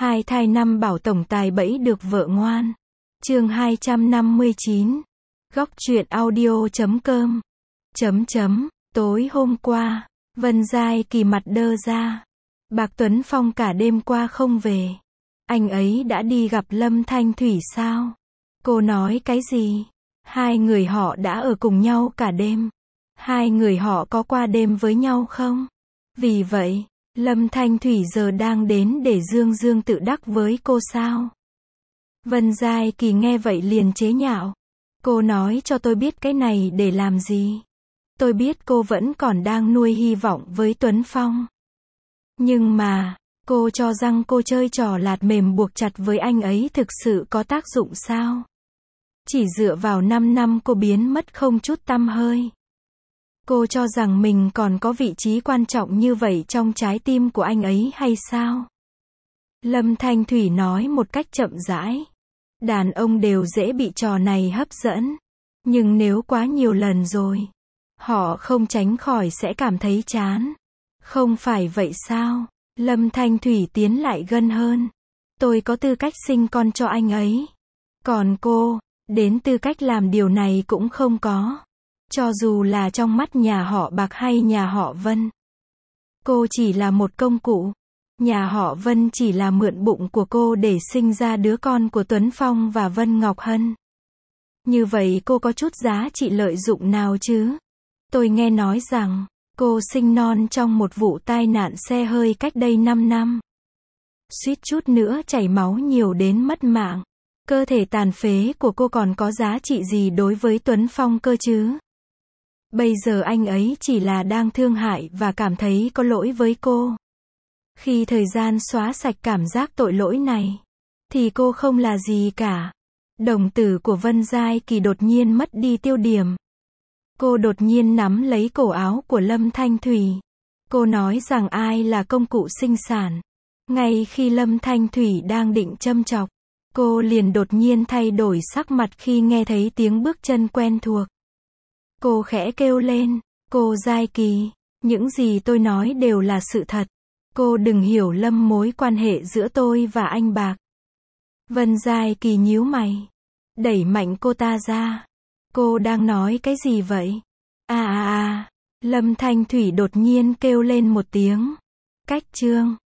Hai thai năm bảo tổng tài bẫy được vợ ngoan. Chương 259. Góc truyện audio.com. Tối hôm qua, Vân Giai Kỳ mặt đơ ra. Bạc Tuấn Phong cả đêm qua không về. Anh ấy đã đi gặp Lâm Thanh Thủy sao? Cô nói cái gì? Hai người họ đã ở cùng nhau cả đêm. Hai người họ có qua đêm với nhau không? Vì vậy, Lâm Thanh Thủy giờ đang đến để dương dương tự đắc với cô sao? Vân Giai Kỳ nghe vậy liền chế nhạo. Cô nói cho tôi biết cái này để làm gì? Tôi biết cô vẫn còn đang nuôi hy vọng với Tuấn Phong. Nhưng mà, cô cho rằng cô chơi trò lạt mềm buộc chặt với anh ấy thực sự có tác dụng sao? Chỉ dựa vào 5 năm cô biến mất không chút tăm hơi. Cô cho rằng mình còn có vị trí quan trọng như vậy trong trái tim của anh ấy hay sao? Lâm Thanh Thủy nói một cách chậm rãi. Đàn ông đều dễ bị trò này hấp dẫn. Nhưng nếu quá nhiều lần rồi, họ không tránh khỏi sẽ cảm thấy chán. Không phải vậy sao? Lâm Thanh Thủy tiến lại gần hơn. Tôi có tư cách sinh con cho anh ấy. Còn cô, đến tư cách làm điều này cũng không có. Cho dù là trong mắt nhà họ Bạc hay nhà họ Vân. Cô chỉ là một công cụ. Nhà họ Vân chỉ là mượn bụng của cô để sinh ra đứa con của Tuấn Phong và Vân Ngọc Hân. Như vậy cô có chút giá trị lợi dụng nào chứ? Tôi nghe nói rằng, cô sinh non trong một vụ tai nạn xe hơi cách đây 5 năm. Suýt chút nữa chảy máu nhiều đến mất mạng. Cơ thể tàn phế của cô còn có giá trị gì đối với Tuấn Phong cơ chứ? Bây giờ anh ấy chỉ là đang thương hại và cảm thấy có lỗi với cô. Khi thời gian xóa sạch cảm giác tội lỗi này, thì cô không là gì cả. Đồng tử của Vân Giai Kỳ đột nhiên mất đi tiêu điểm. Cô đột nhiên nắm lấy cổ áo của Lâm Thanh Thủy. Cô nói rằng ai là công cụ sinh sản. Ngay khi Lâm Thanh Thủy đang định châm chọc, cô liền đột nhiên thay đổi sắc mặt khi nghe thấy tiếng bước chân quen thuộc. Cô khẽ kêu lên, cô Giai Kỳ, những gì tôi nói đều là sự thật. Cô đừng hiểu lầm mối quan hệ giữa tôi và anh Bạc. Vân Giai Kỳ nhíu mày, đẩy mạnh cô ta ra. Cô đang nói cái gì vậy? Lâm Thanh Thủy đột nhiên kêu lên một tiếng. Cách chương